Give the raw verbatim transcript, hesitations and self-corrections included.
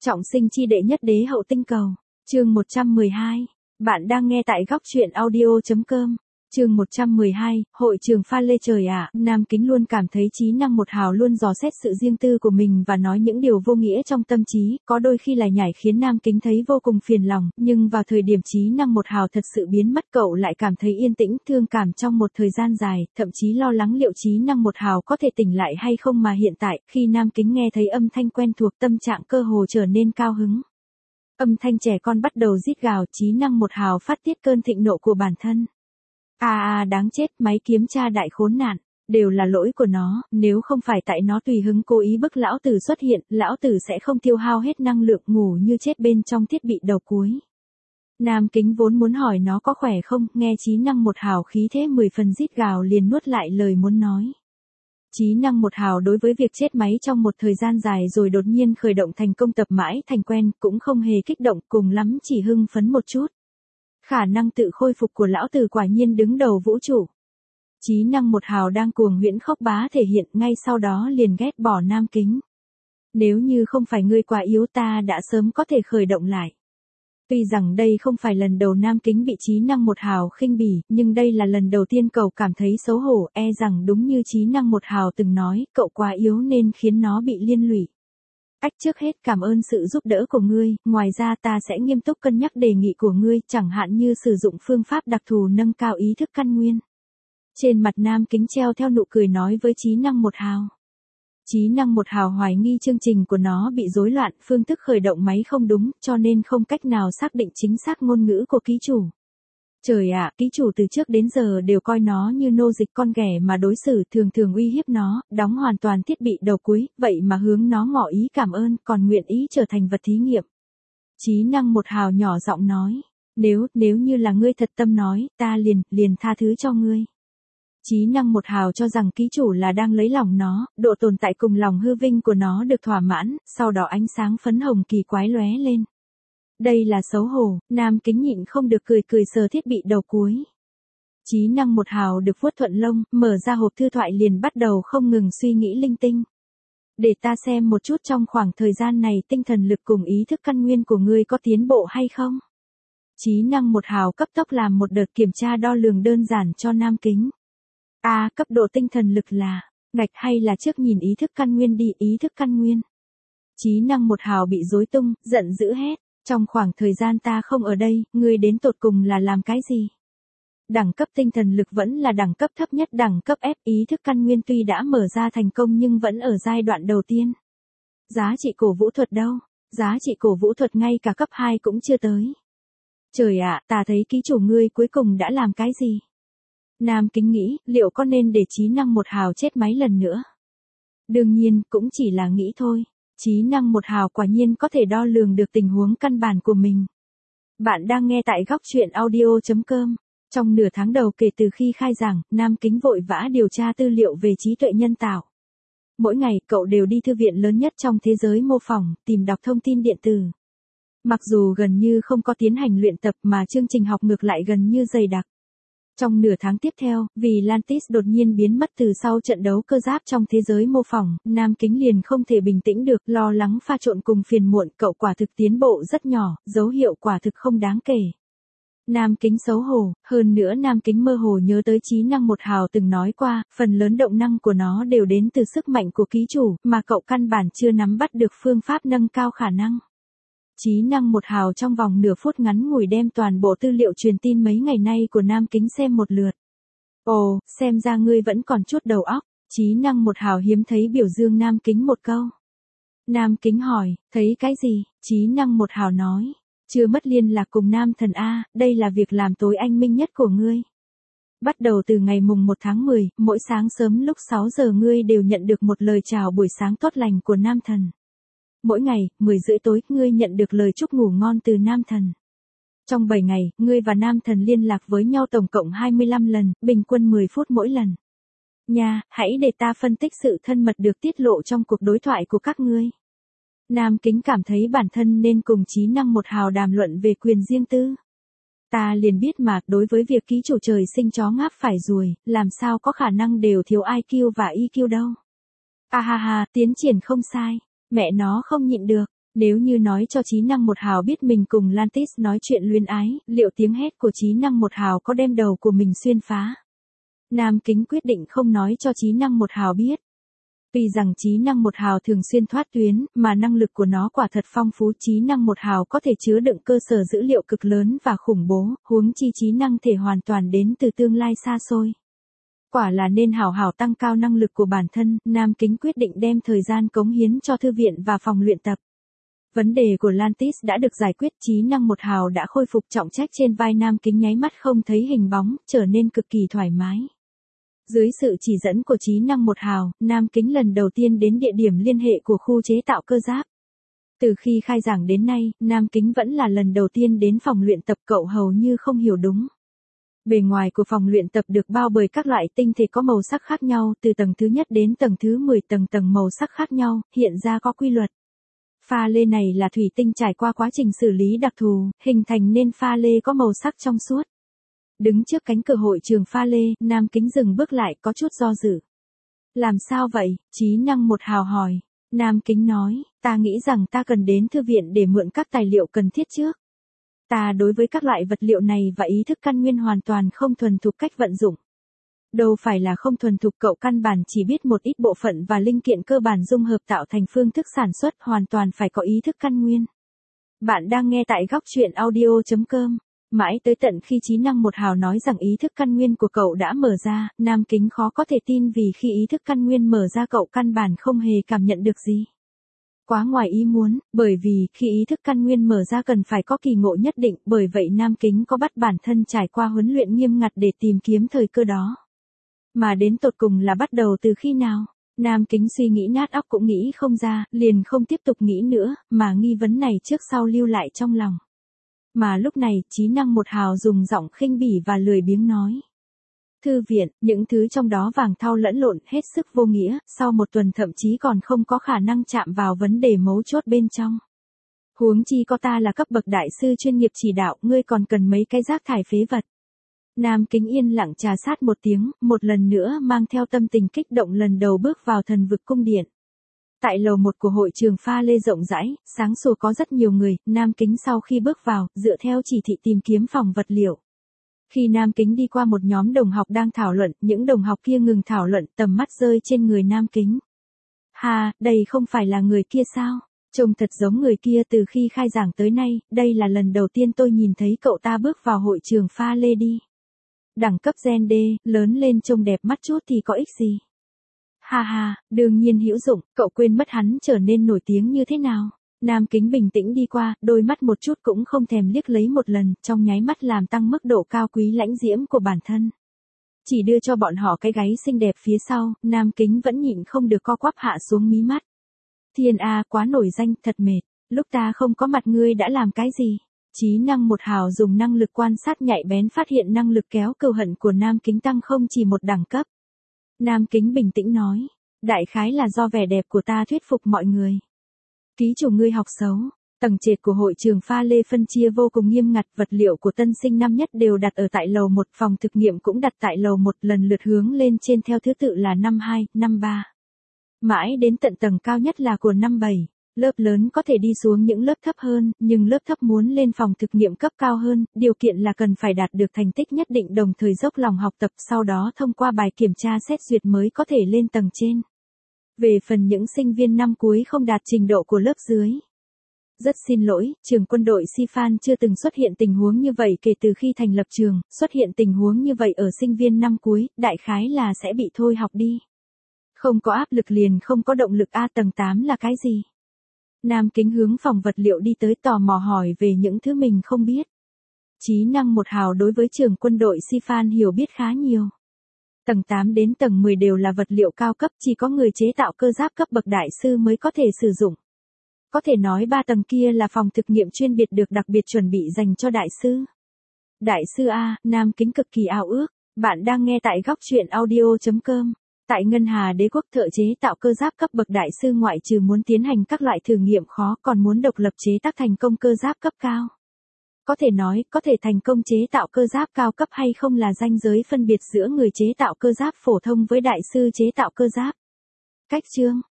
Trọng sinh chi đệ nhất đế hậu tinh cầu. Chương một trăm mười hai. Bạn đang nghe tại góc truyện audio chấm com. Chương một trăm mười hai, hội trường pha lê trời ạ, Nam Kính luôn cảm thấy Chí Năng một hào luôn dò xét sự riêng tư của mình và nói những điều vô nghĩa trong tâm trí, có đôi khi lại nhảy khiến Nam Kính thấy vô cùng phiền lòng, nhưng vào thời điểm Chí Năng một hào thật sự biến mất cậu lại cảm thấy yên tĩnh, thương cảm trong một thời gian dài, thậm chí lo lắng liệu Chí Năng một hào có thể tỉnh lại hay không mà hiện tại, khi Nam Kính nghe thấy âm thanh quen thuộc tâm trạng cơ hồ trở nên cao hứng. Âm thanh trẻ con bắt đầu rít gào, Chí Năng một hào phát tiết cơn thịnh nộ của bản thân. À à đáng chết, máy kiếm tra đại khốn nạn, đều là lỗi của nó, nếu không phải tại nó tùy hứng cố ý bức lão tử xuất hiện, lão tử sẽ không tiêu hao hết năng lượng ngủ như chết bên trong thiết bị đầu cuối. Nam Kính vốn muốn hỏi nó có khỏe không, nghe Chí Năng một hào khí thế mười phần rít gào liền nuốt lại lời muốn nói. Chí Năng một hào đối với việc chết máy trong một thời gian dài rồi đột nhiên khởi động thành công tập mãi thành quen, cũng không hề kích động, cùng lắm chỉ hưng phấn một chút. Khả năng tự khôi phục của lão tử quả nhiên đứng đầu vũ trụ. Chí Năng một hào đang cuồng huyễn khóc bá thể hiện, ngay sau đó liền ghét bỏ Nam Kính. Nếu như không phải ngươi quá yếu ta đã sớm có thể khởi động lại. Tuy rằng đây không phải lần đầu Nam Kính bị Chí Năng một hào khinh bỉ, nhưng đây là lần đầu tiên cậu cảm thấy xấu hổ, e rằng đúng như Chí Năng một hào từng nói, cậu quá yếu nên khiến nó bị liên lụy. Ách, trước hết cảm ơn sự giúp đỡ của ngươi, ngoài ra ta sẽ nghiêm túc cân nhắc đề nghị của ngươi, chẳng hạn như sử dụng phương pháp đặc thù nâng cao ý thức căn nguyên. Trên mặt Nam Kính treo theo nụ cười nói với Chí Năng một hào. Chí Năng một hào hoài nghi chương trình của nó bị rối loạn, phương thức khởi động máy không đúng, cho nên không cách nào xác định chính xác ngôn ngữ của ký chủ. Trời ạ, ký chủ từ trước đến giờ đều coi nó như nô dịch con ghẻ mà đối xử, thường thường uy hiếp nó, đóng hoàn toàn thiết bị đầu cuối, vậy mà hướng nó ngỏ ý cảm ơn, còn nguyện ý trở thành vật thí nghiệm. Chí Năng một hào nhỏ giọng nói, nếu, nếu như là ngươi thật tâm nói, ta liền, liền tha thứ cho ngươi. Chí Năng một hào cho rằng ký chủ là đang lấy lòng nó, độ tồn tại cùng lòng hư vinh của nó được thỏa mãn, sau đó ánh sáng phấn hồng kỳ quái lóe lên. Đây là xấu hổ, Nam Kính nhịn không được cười cười sờ thiết bị đầu cuối. Chí Năng một hào được vuốt thuận lông, mở ra hộp thư thoại liền bắt đầu không ngừng suy nghĩ linh tinh. Để ta xem một chút trong khoảng thời gian này tinh thần lực cùng ý thức căn nguyên của ngươi có tiến bộ hay không. Chí Năng một hào cấp tốc làm một đợt kiểm tra đo lường đơn giản cho Nam Kính. A, à, cấp độ tinh thần lực là, ngạch hay là trước nhìn ý thức căn nguyên đi, ý thức căn nguyên. Chí Năng một hào bị rối tung, giận dữ hét. Trong khoảng thời gian ta không ở đây, ngươi đến tột cùng là làm cái gì? Đẳng cấp tinh thần lực vẫn là đẳng cấp thấp nhất, đẳng cấp F, ý thức căn nguyên tuy đã mở ra thành công nhưng vẫn ở giai đoạn đầu tiên. Giá trị cổ vũ thuật đâu? Giá trị cổ vũ thuật ngay cả cấp hai cũng chưa tới. Trời ạ, ta thấy ký chủ ngươi cuối cùng đã làm cái gì? Nam Kính nghĩ, liệu có nên để Chí Năng một hào chết máy lần nữa? Đương nhiên, cũng chỉ là nghĩ thôi. Chí Năng một hào quả nhiên có thể đo lường được tình huống căn bản của mình. Bạn đang nghe tại góc truyện audio chấm com. Trong nửa tháng đầu kể từ khi khai giảng, Nam Kính vội vã điều tra tư liệu về trí tuệ nhân tạo. Mỗi ngày, cậu đều đi thư viện lớn nhất trong thế giới mô phỏng, tìm đọc thông tin điện tử. Mặc dù gần như không có tiến hành luyện tập mà chương trình học ngược lại gần như dày đặc. Trong nửa tháng tiếp theo, vì Lantis đột nhiên biến mất từ sau trận đấu cơ giáp trong thế giới mô phỏng, Nam Kính liền không thể bình tĩnh được, lo lắng pha trộn cùng phiền muộn, cậu quả thực tiến bộ rất nhỏ, dấu hiệu quả thực không đáng kể. Nam Kính xấu hổ, hơn nữa Nam Kính mơ hồ nhớ tới Chí Năng một hào từng nói qua, phần lớn động năng của nó đều đến từ sức mạnh của ký chủ, mà cậu căn bản chưa nắm bắt được phương pháp nâng cao khả năng. Chí Năng một hào trong vòng nửa phút ngắn ngủi đem toàn bộ tư liệu truyền tin mấy ngày nay của Nam Kính xem một lượt. Ồ, xem ra ngươi vẫn còn chút đầu óc. Chí Năng một hào hiếm thấy biểu dương Nam Kính một câu. Nam Kính hỏi, thấy cái gì? Chí Năng một hào nói, chưa mất liên lạc cùng Nam Thần A, đây là việc làm tối anh minh nhất của ngươi. Bắt đầu từ ngày mùng một tháng mười, mỗi sáng sớm lúc sáu giờ ngươi đều nhận được một lời chào buổi sáng tốt lành của Nam Thần. Mỗi ngày, mười rưỡi tối, ngươi nhận được lời chúc ngủ ngon từ Nam Thần. Trong bảy ngày, ngươi và Nam Thần liên lạc với nhau tổng cộng hai mươi lăm lần, bình quân mười phút mỗi lần. Nha, hãy để ta phân tích sự thân mật được tiết lộ trong cuộc đối thoại của các ngươi. Nam Kính cảm thấy bản thân nên cùng Chí Năng một hào đàm luận về quyền riêng tư. Ta liền biết mà, đối với việc ký chủ trời sinh chó ngáp phải ruồi, làm sao có khả năng đều thiếu i kiu và e kiu đâu. À ha ha, tiến triển không sai. Mẹ nó không nhịn được, Nếu như nói cho trí năng một hào biết mình cùng Lantis nói chuyện luyến ái, liệu tiếng hét của trí năng một hào có đem đầu của mình xuyên phá? Nam Kính quyết định không nói cho trí năng một hào biết. Vì rằng trí năng một hào thường xuyên thoát tuyến, mà năng lực của nó quả thật phong phú, trí năng một hào có thể chứa đựng cơ sở dữ liệu cực lớn và khủng bố, huống chi trí năng thể hoàn toàn đến từ tương lai xa xôi. Quả là nên hảo hảo tăng cao năng lực của bản thân, Nam Kính quyết định đem thời gian cống hiến cho thư viện và phòng luyện tập. Vấn đề của Lantis đã được giải quyết, trí năng một hào đã khôi phục, trọng trách trên vai Nam Kính nháy mắt không thấy hình bóng, trở nên cực kỳ thoải mái. Dưới sự chỉ dẫn của trí năng một hào, Nam Kính lần đầu tiên đến địa điểm liên hệ của khu chế tạo cơ giáp. Từ khi khai giảng đến nay, Nam Kính vẫn là lần đầu tiên đến phòng luyện tập, cậu hầu như không hiểu đúng. Bề ngoài của phòng luyện tập được bao bởi các loại tinh thể có màu sắc khác nhau, từ tầng thứ nhất đến tầng thứ mười, tầng tầng màu sắc khác nhau, hiện ra có quy luật. Pha lê này là thủy tinh trải qua quá trình xử lý đặc thù, hình thành nên pha lê có màu sắc trong suốt. Đứng trước cánh cửa hội trường pha lê, Nam Kính dừng bước lại, có chút do dự. Làm sao vậy? Trí năng một hào hỏi. Nam Kính nói, ta nghĩ rằng ta cần đến thư viện để mượn các tài liệu cần thiết trước. Ta đối với các loại vật liệu này và ý thức căn nguyên hoàn toàn không thuần thục cách vận dụng. Đâu phải là không thuần thục, cậu căn bản chỉ biết một ít bộ phận và linh kiện cơ bản dung hợp tạo thành phương thức sản xuất, hoàn toàn phải có ý thức căn nguyên. Bạn đang nghe tại góc truyện audio chấm com. Mãi tới tận khi trí năng một hào nói rằng ý thức căn nguyên của cậu đã mở ra, Nam Kính khó có thể tin vì khi ý thức căn nguyên mở ra cậu căn bản không hề cảm nhận được gì. Quá ngoài ý muốn, bởi vì khi ý thức căn nguyên mở ra cần phải có kỳ ngộ nhất định, bởi vậy Nam Kính có bắt bản thân trải qua huấn luyện nghiêm ngặt để tìm kiếm thời cơ đó. Mà đến tột cùng là bắt đầu từ khi nào? Nam Kính suy nghĩ nát óc cũng nghĩ không ra, liền không tiếp tục nghĩ nữa, mà nghi vấn này trước sau lưu lại trong lòng. Mà lúc này, trí năng một hào dùng giọng khinh bỉ và lười biếng nói. Thư viện, những thứ trong đó vàng thau lẫn lộn, hết sức vô nghĩa, sau một tuần thậm chí còn không có khả năng chạm vào vấn đề mấu chốt bên trong. Huống chi có ta là cấp bậc đại sư chuyên nghiệp chỉ đạo, ngươi còn cần mấy cái rác thải phế vật. Nam Kính yên lặng trà sát một tiếng, một lần nữa mang theo tâm tình kích động lần đầu bước vào thần vực cung điện. Tại lầu một của hội trường pha lê rộng rãi, sáng sủa có rất nhiều người, Nam Kính sau khi bước vào, dựa theo chỉ thị tìm kiếm phòng vật liệu. Khi Nam Kính đi qua một nhóm đồng học đang thảo luận, những đồng học kia ngừng thảo luận, tầm mắt rơi trên người Nam Kính. Ha, đây không phải là người kia sao? Trông thật giống người kia từ khi khai giảng tới nay, đây là lần đầu tiên tôi nhìn thấy cậu ta bước vào hội trường pha lê đi. Đẳng cấp Gen D, lớn lên trông đẹp mắt chút thì có ích gì? Ha ha, đương nhiên hữu dụng, cậu quên mất hắn trở nên nổi tiếng như thế nào. Nam Kính bình tĩnh đi qua, đôi mắt một chút cũng không thèm liếc lấy một lần, trong nháy mắt làm tăng mức độ cao quý lãnh diễm của bản thân. Chỉ đưa cho bọn họ cái gáy xinh đẹp phía sau, Nam Kính vẫn nhịn không được co quắp hạ xuống mí mắt. Thiên A, quá nổi danh, thật mệt, lúc ta không có mặt ngươi đã làm cái gì? Trí năng một hào dùng năng lực quan sát nhạy bén phát hiện năng lực kéo cừu hận của Nam Kính tăng không chỉ một đẳng cấp. Nam Kính bình tĩnh nói, đại khái là do vẻ đẹp của ta thuyết phục mọi người. Ký chủ ngươi học xấu. Tầng trệt của hội trường pha lê phân chia vô cùng nghiêm ngặt, vật liệu của tân sinh năm nhất đều đặt ở tại lầu một, phòng thực nghiệm cũng đặt tại lầu một, lần lượt hướng lên trên theo thứ tự là năm hai, năm ba. Mãi đến tận tầng cao nhất là của năm bảy. Lớp lớn có thể đi xuống những lớp thấp hơn, nhưng lớp thấp muốn lên phòng thực nghiệm cấp cao hơn, điều kiện là cần phải đạt được thành tích nhất định đồng thời dốc lòng học tập, sau đó thông qua bài kiểm tra xét duyệt mới có thể lên tầng trên. Về phần những sinh viên năm cuối không đạt trình độ của lớp dưới. Rất xin lỗi, trường quân đội Sifan chưa từng xuất hiện tình huống như vậy kể từ khi thành lập trường, xuất hiện tình huống như vậy ở sinh viên năm cuối, đại khái là sẽ bị thôi học đi. Không có áp lực liền không có động lực A, tầng tám là cái gì? Nam Kính hướng phòng vật liệu đi tới, tò mò hỏi về những thứ mình không biết. Trí năng một hào đối với trường quân đội Sifan hiểu biết khá nhiều. Tầng tám đến tầng mười đều là vật liệu cao cấp, chỉ có người chế tạo cơ giáp cấp bậc đại sư mới có thể sử dụng. Có thể nói ba tầng kia là phòng thực nghiệm chuyên biệt được đặc biệt chuẩn bị dành cho đại sư. Đại sư A, Nam Kính cực kỳ ao ước. Bạn đang nghe tại góc truyện audio chấm com. Tại Ngân Hà Đế quốc, thợ chế tạo cơ giáp cấp bậc đại sư ngoại trừ muốn tiến hành các loại thử nghiệm khó còn muốn độc lập chế tác thành công cơ giáp cấp cao. Có thể nói, có thể thành công chế tạo cơ giáp cao cấp hay không là ranh giới phân biệt giữa người chế tạo cơ giáp phổ thông với đại sư chế tạo cơ giáp. Cách chương